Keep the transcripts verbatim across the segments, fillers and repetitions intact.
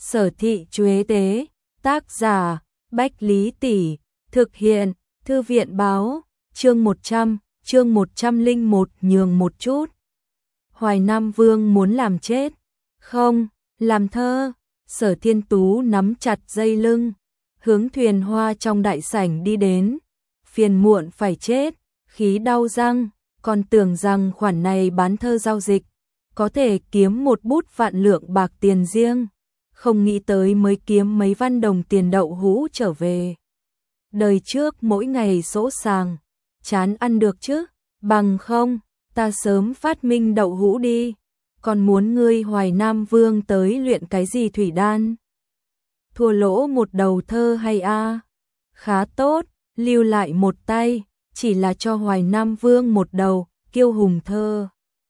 Sở thị Chuế tế, tác giả, Bách Lý Tỷ, thực hiện, Thư viện báo, chương một trăm, chương một trăm lẻ một nhường một chút. Hoài Nam Vương muốn làm chết, không, làm thơ. Sở Thiên Tú nắm chặt dây lưng, hướng thuyền hoa trong đại sảnh đi đến, phiền muộn phải chết, khí đau răng, còn tưởng rằng khoản này bán thơ giao dịch, có thể kiếm một bút vạn lượng bạc tiền riêng, không nghĩ tới mới kiếm mấy văn đồng tiền đậu hũ trở về. Đời trước mỗi ngày sỗ sàng, chán ăn được chứ, bằng không, ta sớm phát minh đậu hũ đi, còn muốn ngươi Hoài Nam Vương tới luyện cái gì thủy đan. Thua lỗ một đầu thơ hay a? À? Khá tốt, lưu lại một tay, chỉ là cho Hoài Nam Vương một đầu, kiêu hùng thơ.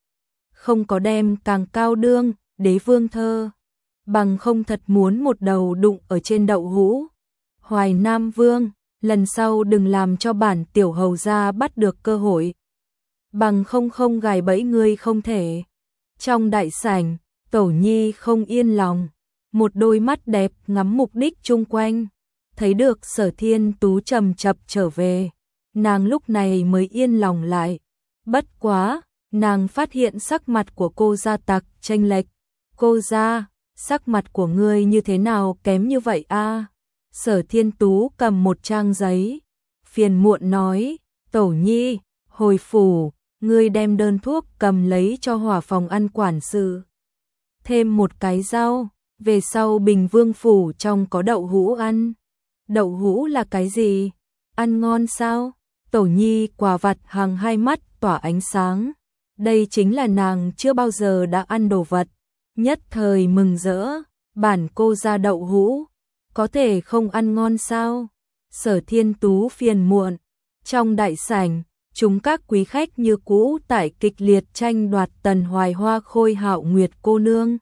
Không có đem càng cao đương, đế vương thơ, bằng không thật muốn một đầu đụng ở trên đậu hũ. Hoài Nam Vương, lần sau đừng làm cho bản tiểu hầu gia bắt được cơ hội. Bằng không không gài bẫy ngươi không thể. Trong đại sảnh, Tẩu Nhi không yên lòng, một đôi mắt đẹp ngắm mục đích chung quanh, thấy được Sở Thiên Tú chậm chậm trở về, nàng lúc này mới yên lòng lại. Bất quá, nàng phát hiện sắc mặt của cô gia tặc chênh lệch. Cô gia, sắc mặt của ngươi như thế nào kém như vậy a? À? Sở Thiên Tú cầm một trang giấy, phiền muộn nói, Tẩu Nhi, hồi phủ, ngươi đem đơn thuốc cầm lấy cho hỏa phòng ăn quản sự. Thêm một cái rau, về sau Bình Vương phủ trong có đậu hũ ăn. Đậu hũ là cái gì? Ăn ngon sao? Tẩu Nhi quả vặt hàng hai mắt tỏa ánh sáng. Đây chính là nàng chưa bao giờ đã ăn đồ vật. Nhất thời mừng rỡ, bản cô ra đậu hũ, có thể không ăn ngon sao? Sở Thiên Tú phiền muộn, trong đại sảnh, chúng các quý khách như cũ tại kịch liệt tranh đoạt Tần Hoài Hoa Khôi Hạo Nguyệt cô nương.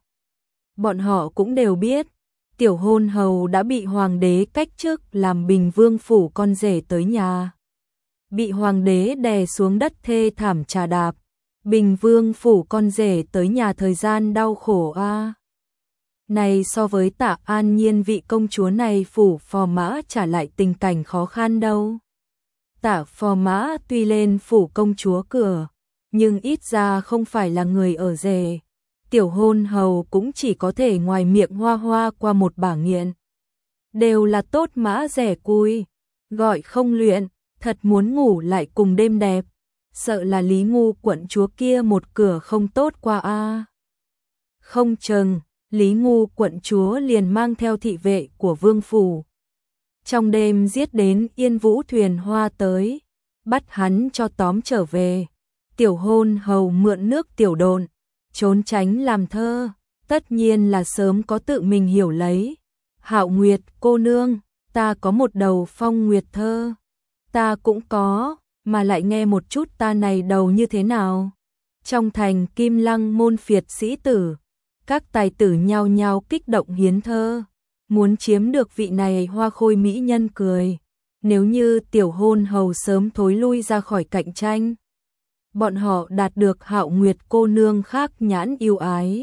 Bọn họ cũng đều biết, tiểu hôn hầu đã bị hoàng đế cách chức làm Bình Vương phủ con rể tới nhà. Bị hoàng đế đè xuống đất thê thảm trà đạp. Bình Vương phủ con rể tới nhà thời gian đau khổ a. À. Này so với Tạ An Nhiên vị công chúa này phủ phò mã trả lại tình cảnh khó khăn đâu. Tạ phò mã tuy lên phủ công chúa cửa, nhưng ít ra không phải là người ở rể. Tiểu hôn hầu cũng chỉ có thể ngoài miệng hoa hoa qua một bả nghiện. Đều là tốt mã rẻ cui, gọi không luyện, thật muốn ngủ lại cùng đêm đẹp. Sợ là Lý Ngu quận chúa kia một cửa không tốt qua a. À. Không chừng, Lý Ngu quận chúa liền mang theo thị vệ của vương phủ. Trong đêm giết đến Yên Vũ thuyền hoa tới, bắt hắn cho tóm trở về. Tiểu hôn hầu mượn nước tiểu độn, trốn tránh làm thơ, tất nhiên là sớm có tự mình hiểu lấy. Hạo Nguyệt cô nương, ta có một đầu phong nguyệt thơ. Ta cũng có, mà lại nghe một chút ta này đầu như thế nào. Trong thành Kim Lăng môn phiệt sĩ tử, các tài tử nhao nhao kích động hiến thơ, muốn chiếm được vị này hoa khôi mỹ nhân cười. Nếu như tiểu hôn hầu sớm thối lui ra khỏi cạnh tranh, bọn họ đạt được Hạo Nguyệt cô nương khác nhãn yêu ái,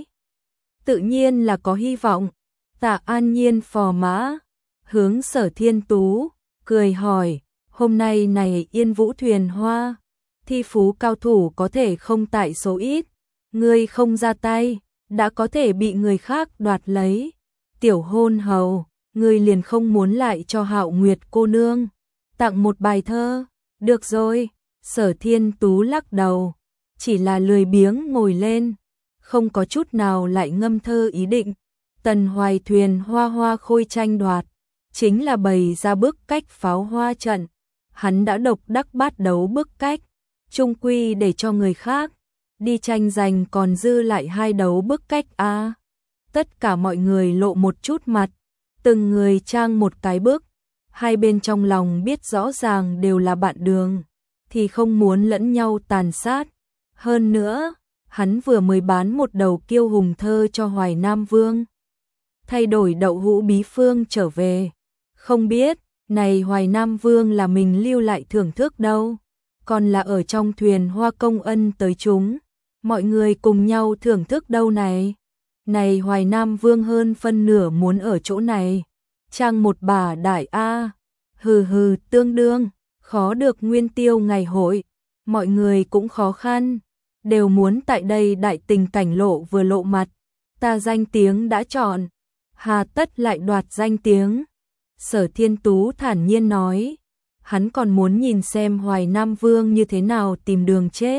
tự nhiên là có hy vọng. Tạ An Nhiên phò mã, hướng Sở Thiên Tú, cười hỏi, hôm nay này Yên Vũ thuyền hoa, thi phú cao thủ có thể không tại số ít, ngươi không ra tay, đã có thể bị người khác đoạt lấy. Tiểu hôn hầu, ngươi liền không muốn lại cho Hạo Nguyệt cô nương tặng một bài thơ? Được rồi. Sở Thiên Tú lắc đầu, chỉ là lười biếng ngồi lên, không có chút nào lại ngâm thơ ý định. Tần Hoài thuyền hoa hoa khôi tranh đoạt, chính là bày ra bức cách pháo hoa trận. Hắn đã độc đắc bát đấu bức cách, chung quy để cho người khác đi tranh giành, còn dư lại hai đấu bức cách a. À. Tất cả mọi người lộ một chút mặt, từng người trang một cái bức, hai bên trong lòng biết rõ ràng đều là bạn đường, thì không muốn lẫn nhau tàn sát. Hơn nữa, hắn vừa mới bán một đầu kiêu hùng thơ cho Hoài Nam Vương, thay đổi đậu hũ bí phương trở về. Không biết, này Hoài Nam Vương là mình lưu lại thưởng thức đâu, còn là ở trong thuyền hoa công ân tới chúng, mọi người cùng nhau thưởng thức đâu này. Này Hoài Nam Vương hơn phân nửa muốn ở chỗ này. Trang một bà đại a. Hừ hừ, tương đương, khó được nguyên tiêu ngày hội, mọi người cũng khó khăn, đều muốn tại đây đại tình cảnh lộ vừa lộ mặt, ta danh tiếng đã chọn, hà tất lại đoạt danh tiếng. Sở Thiên Tú thản nhiên nói, hắn còn muốn nhìn xem Hoài Nam Vương như thế nào tìm đường chết.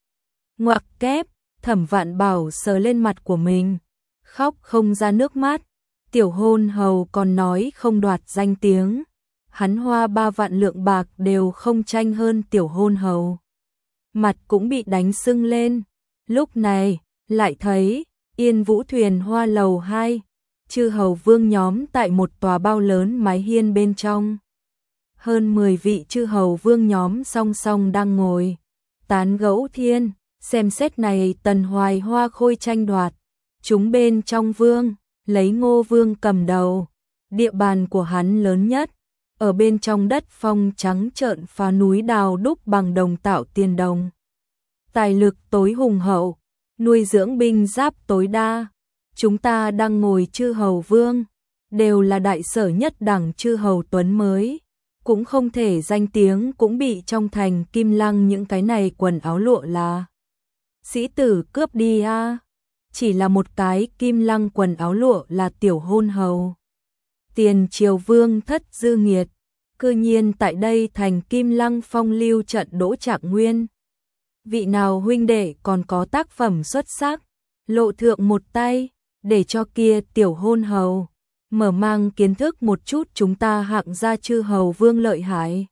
Ngoặc kép, Thẩm Vạn Bảo sờ lên mặt của mình, khóc không ra nước mắt, tiểu hôn hầu còn nói không đoạt danh tiếng. Hắn hoa ba vạn lượng bạc đều không tranh hơn tiểu hôn hầu. Mặt cũng bị đánh sưng lên. Lúc này, lại thấy, Yên Vũ thuyền hoa lầu hai, chư hầu vương nhóm tại một tòa bao lớn mái hiên bên trong. Hơn mười vị chư hầu vương nhóm song song đang ngồi, tán gẫu thiên, xem xét này Tần Hoài Hoa khôi tranh đoạt. Chúng bên trong vương, lấy Ngô Vương cầm đầu, địa bàn của hắn lớn nhất. Ở bên trong đất phong trắng trợn phá núi đào đúc bằng đồng tạo tiền đồng. Tài lực tối hùng hậu, nuôi dưỡng binh giáp tối đa. Chúng ta đang ngồi chư hầu vương, đều là đại sở nhất đẳng chư hầu tuấn mới. Cũng không thể danh tiếng cũng bị trong thành Kim Lăng những cái này quần áo lụa là sĩ tử cướp đi a. Chỉ là một cái Kim Lăng quần áo lụa là tiểu hôn hầu. Tiền triều vương thất dư nghiệt, cư nhiên tại đây thành Kim Lăng phong lưu trận đỗ Trạng Nguyên. Vị nào huynh đệ còn có tác phẩm xuất sắc, lộ thượng một tay, để cho kia tiểu hôn hầu, mở mang kiến thức một chút chúng ta hạng gia chư hầu vương lợi hại.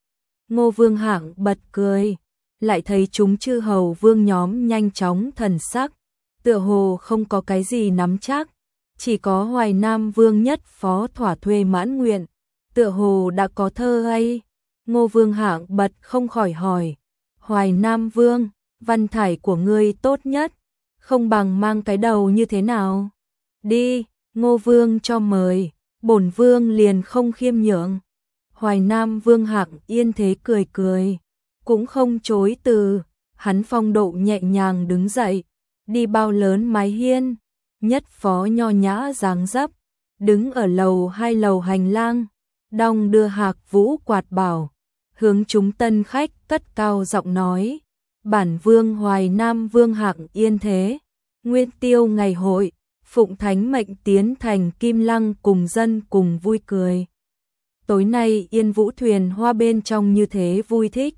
Ngô Vương hạng bật cười, lại thấy chúng chư hầu vương nhóm nhanh chóng thần sắc, tựa hồ không có cái gì nắm chắc. Chỉ có Hoài Nam Vương nhất phó thỏa thuê mãn nguyện, tựa hồ đã có thơ hay. Ngô Vương hạng bật không khỏi hỏi, Hoài Nam Vương, văn thải của ngươi tốt nhất, không bằng mang cái đầu như thế nào? Đi, Ngô Vương cho mời, bổn Vương liền không khiêm nhượng. Hoài Nam Vương hạng yên thế cười cười, cũng không chối từ, hắn phong độ nhẹ nhàng đứng dậy, đi bao lớn mái hiên. Nhất phó nho nhã dáng dấp, đứng ở lầu hai lầu hành lang, đong đưa hạc vũ quạt bảo, hướng chúng tân khách cất cao giọng nói, bản vương Hoài Nam Vương hạng yên thế, nguyên tiêu ngày hội, phụng thánh mệnh tiến thành Kim Lăng cùng dân cùng vui cười. Tối nay Yên Vũ thuyền hoa bên trong như thế vui thích.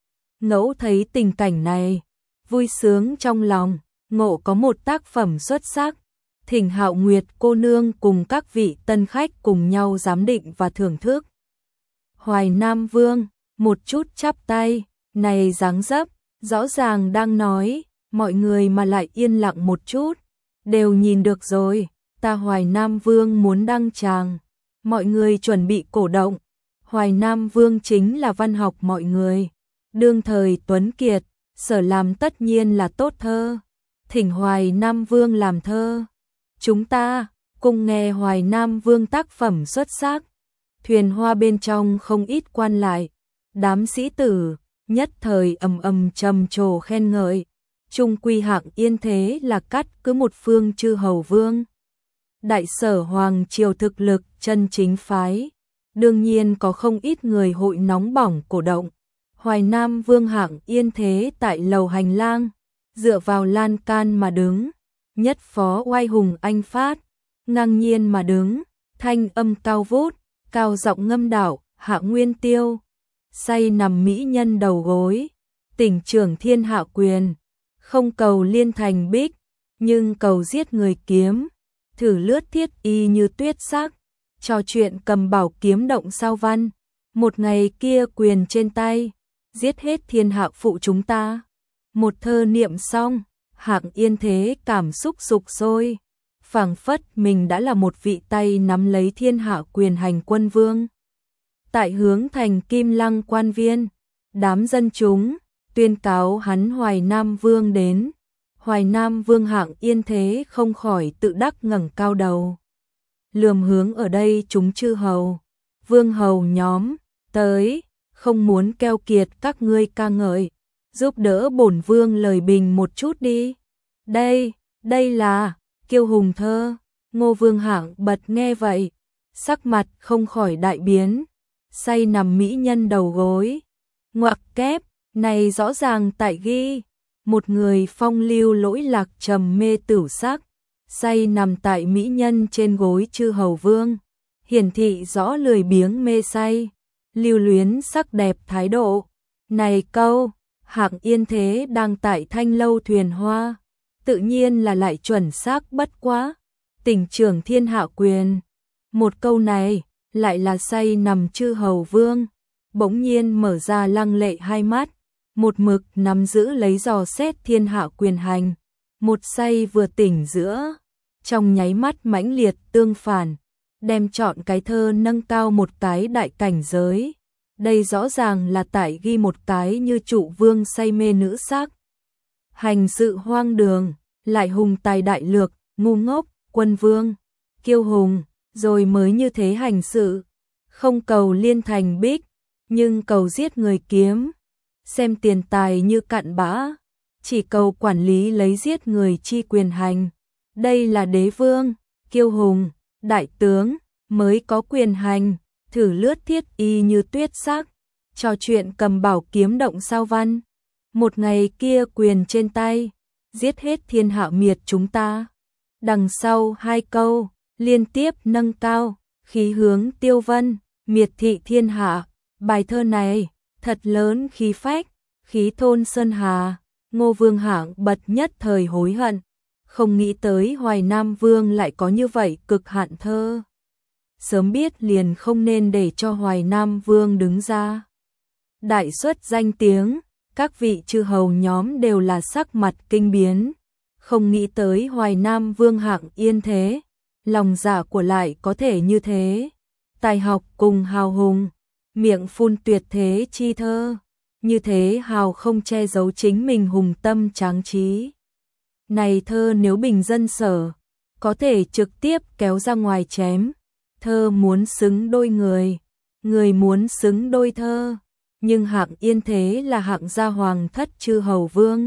Ngẫu thấy tình cảnh này, vui sướng trong lòng, ngộ có một tác phẩm xuất sắc. Thỉnh Hạo Nguyệt cô nương cùng các vị tân khách cùng nhau giám định và thưởng thức. Hoài Nam Vương, một chút chắp tay, này dáng dấp, rõ ràng đang nói, mọi người mà lại yên lặng một chút, đều nhìn được rồi, ta Hoài Nam Vương muốn đăng tràng, mọi người chuẩn bị cổ động. Hoài Nam Vương chính là văn học mọi người, đương thời tuấn kiệt, sở làm tất nhiên là tốt thơ, thỉnh Hoài Nam Vương làm thơ. Chúng ta cùng nghe Hoài Nam Vương tác phẩm xuất sắc. Thuyền hoa bên trong không ít quan lại, đám sĩ tử, nhất thời ầm ầm trầm trồ khen ngợi. Trung quy hạng yên thế là cắt cứ một phương chư hầu vương. Đại sở hoàng triều thực lực chân chính phái, đương nhiên có không ít người hội nóng bỏng cổ động. Hoài Nam Vương hạng yên thế tại lầu hành lang, dựa vào lan can mà đứng. Nhất phó oai hùng anh phát, ngang nhiên mà đứng, thanh âm cao vút, cao giọng ngâm đạo, hạ nguyên tiêu, say nằm mỹ nhân đầu gối, tỉnh trưởng thiên hạ quyền, không cầu liên thành bích, nhưng cầu giết người kiếm, thử lướt thiết y như tuyết sắc, trò chuyện cầm bảo kiếm động sao văn, một ngày kia quyền trên tay, giết hết thiên hạ phụ chúng ta. Một thơ niệm xong, hạng yên thế cảm xúc sục sôi, phảng phất mình đã là một vị tay nắm lấy thiên hạ quyền hành quân vương. Tại hướng thành Kim Lăng quan viên, đám dân chúng tuyên cáo hắn Hoài Nam Vương đến. Hoài Nam Vương hạng yên thế không khỏi tự đắc ngẩng cao đầu, lườm hướng ở đây chúng chư hầu, vương hầu nhóm, tới, không muốn keo kiệt các ngươi ca ngợi, giúp đỡ bổn vương lời bình một chút đi. Đây, đây là kiêu hùng thơ. Ngô Vương Hạng bật nghe vậy, sắc mặt không khỏi đại biến, say nằm mỹ nhân đầu gối. Ngoặc kép, này rõ ràng tại ghi, một người phong lưu lỗi lạc trầm mê tửu sắc, say nằm tại mỹ nhân trên gối chư hầu vương, hiển thị rõ lười biếng mê say, lưu luyến sắc đẹp thái độ. Này câu, Hạng Yên Thế đang tại Thanh Lâu thuyền hoa, tự nhiên là lại chuẩn xác bất quá, tỉnh trưởng thiên hạ quyền. Một câu này, lại là say nằm chư hầu vương, bỗng nhiên mở ra lăng lệ hai mắt, một mực nắm giữ lấy dò xét thiên hạ quyền hành, một say vừa tỉnh giữa, trong nháy mắt mãnh liệt tương phản, đem chọn cái thơ nâng cao một cái đại cảnh giới. Đây rõ ràng là tại ghi một cái như trụ vương say mê nữ sắc. Hành sự hoang đường, lại hùng tài đại lược, ngu ngốc, quân vương, kiêu hùng, rồi mới như thế hành sự. Không cầu liên thành bích, nhưng cầu giết người kiếm. Xem tiền tài như cặn bã, chỉ cầu quản lý lấy giết người chi quyền hành. Đây là đế vương, kiêu hùng, đại tướng, mới có quyền hành. Thử lướt thiết y như tuyết sắc, trò chuyện cầm bảo kiếm động sao văn. Một ngày kia quyền trên tay, giết hết thiên hạ miệt chúng ta. Đằng sau hai câu, liên tiếp nâng cao, khí hướng tiêu vân, miệt thị thiên hạ. Bài thơ này, thật lớn khí phách, khí thôn sơn hà. Ngô Vương Hạng bật nhất thời hối hận, không nghĩ tới Hoài Nam Vương lại có như vậy cực hạn thơ. Sớm biết liền không nên để cho Hoài Nam Vương đứng ra. Đại xuất danh tiếng, các vị chư hầu nhóm đều là sắc mặt kinh biến. Không nghĩ tới Hoài Nam Vương Hạng Yên Thế, lòng dạ của lại có thể như thế. Tài học cùng hào hùng, miệng phun tuyệt thế chi thơ. Như thế hào không che giấu chính mình hùng tâm tráng trí. Này thơ nếu bình dân sở, có thể trực tiếp kéo ra ngoài chém. Thơ muốn xứng đôi người, người muốn xứng đôi thơ, nhưng Hạng Yên Thế là hạng gia hoàng thất chư hầu vương.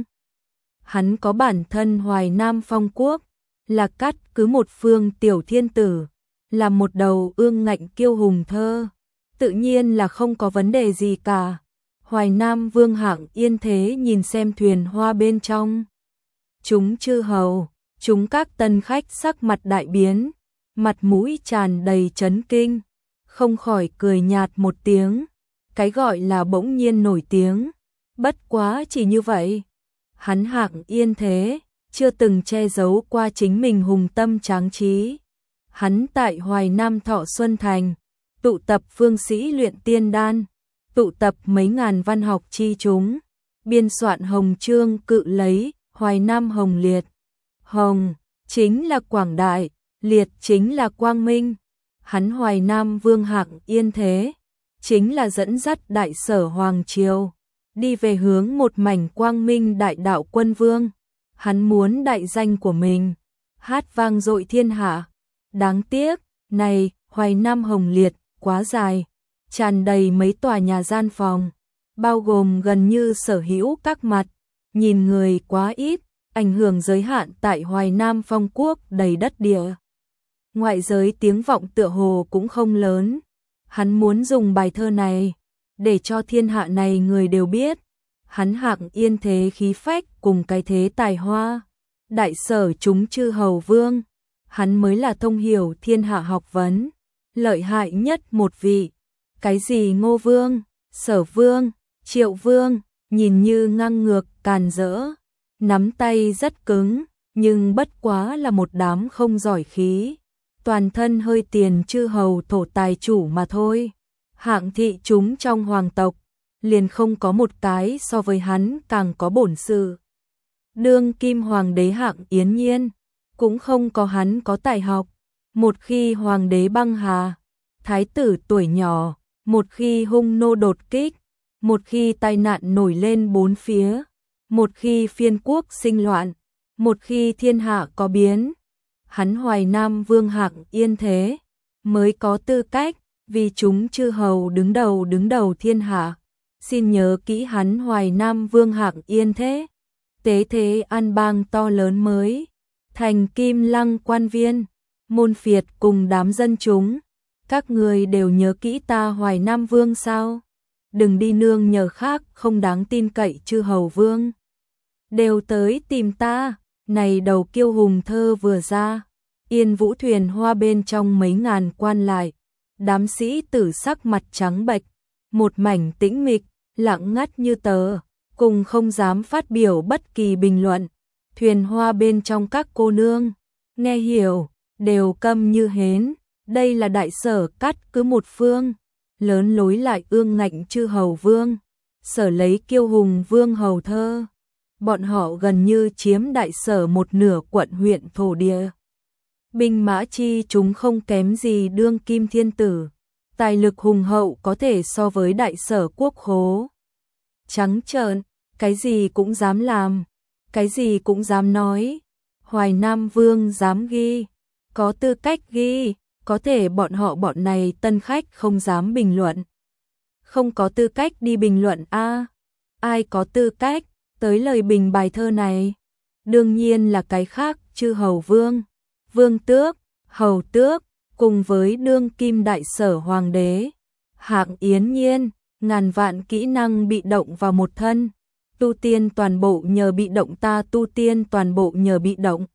Hắn có bản thân Hoài Nam phong quốc, là cắt cứ một phương tiểu thiên tử, là một đầu ương ngạnh kiêu hùng thơ, tự nhiên là không có vấn đề gì cả. Hoài Nam Vương Hạng Yên Thế nhìn xem thuyền hoa bên trong. Chúng chư hầu, chúng các tân khách sắc mặt đại biến. Mặt mũi tràn đầy chấn kinh, không khỏi cười nhạt một tiếng, cái gọi là bỗng nhiên nổi tiếng, bất quá chỉ như vậy. Hắn Hạng Yên Thế, chưa từng che giấu qua chính mình hùng tâm tráng trí. Hắn tại Hoài Nam Thọ Xuân Thành, tụ tập phương sĩ luyện tiên đan, tụ tập mấy ngàn văn học chi chúng, biên soạn hồng chương cự lấy, Hoài Nam hồng liệt. Hồng, chính là quảng đại. Liệt chính là quang minh, hắn Hoài Nam Vương Hạng Yên Thế, chính là dẫn dắt đại sở Hoàng Triều, đi về hướng một mảnh quang minh đại đạo quân vương. Hắn muốn đại danh của mình, hát vang dội thiên hạ. Đáng tiếc, này, Hoài Nam hồng liệt, quá dài, tràn đầy mấy tòa nhà gian phòng, bao gồm gần như sở hữu các mặt, nhìn người quá ít, ảnh hưởng giới hạn tại Hoài Nam phong quốc đầy đất địa. Ngoại giới tiếng vọng tựa hồ cũng không lớn. Hắn muốn dùng bài thơ này để cho thiên hạ này người đều biết, hắn Hạng Yên Thế khí phách cùng cái thế tài hoa, đại sở chúng chư hầu vương, hắn mới là thông hiểu thiên hạ học vấn, lợi hại nhất một vị. Cái gì Ngô Vương, Sở Vương, Triệu Vương, nhìn như ngang ngược, càn rỡ, nắm tay rất cứng, nhưng bất quá là một đám không giỏi khí. Toàn thân hơi tiền chư hầu thổ tài chủ mà thôi. Hạng thị chúng trong hoàng tộc, liền không có một cái so với hắn càng có bổn sự. Đương kim hoàng đế Hạng Yến Nhiên, cũng không có hắn có tài học. Một khi hoàng đế băng hà, thái tử tuổi nhỏ, một khi hung nô đột kích, một khi tai nạn nổi lên bốn phía, một khi phiên quốc sinh loạn, một khi thiên hạ có biến, hắn Hoài Nam Vương Hạng Yên Thế mới có tư cách vì chúng chư hầu đứng đầu đứng đầu thiên hạ. Xin nhớ kỹ hắn Hoài Nam Vương Hạng Yên Thế, tế thế an bang to lớn mới thành Kim Lăng quan viên, môn phiệt cùng đám dân chúng, các người đều nhớ kỹ ta Hoài Nam Vương sao? Đừng đi nương nhờ khác không đáng tin cậy chư hầu vương. Đều tới tìm ta, này đầu kiêu hùng thơ vừa ra, Yên Vũ thuyền hoa bên trong mấy ngàn quan lại, đám sĩ tử sắc mặt trắng bệch, một mảnh tĩnh mịch, lặng ngắt như tờ, cùng không dám phát biểu bất kỳ bình luận. Thuyền hoa bên trong các cô nương, nghe hiểu, đều câm như hến, đây là đại sở cắt cứ một phương, lớn lối lại ương ngạnh chư hầu vương, sở lấy kiêu hùng vương hầu thơ. Bọn họ gần như chiếm đại sở một nửa quận huyện thổ địa. Binh mã chi chúng không kém gì đương kim thiên tử, tài lực hùng hậu có thể so với đại sở quốc khố. Trắng trợn, cái gì cũng dám làm, cái gì cũng dám nói. Hoài Nam Vương dám ghi, có tư cách ghi, có thể bọn họ bọn này tân khách không dám bình luận. Không có tư cách đi bình luận a à, ai có tư cách tới lời bình bài thơ này? Đương nhiên là cái khác chư hầu vương, vương tước, hầu tước, cùng với đương kim đại sở hoàng đế. Hạng Yến Nhiên, ngàn vạn kỹ năng bị động vào một thân, tu tiên toàn bộ nhờ bị động ta tu tiên toàn bộ nhờ bị động.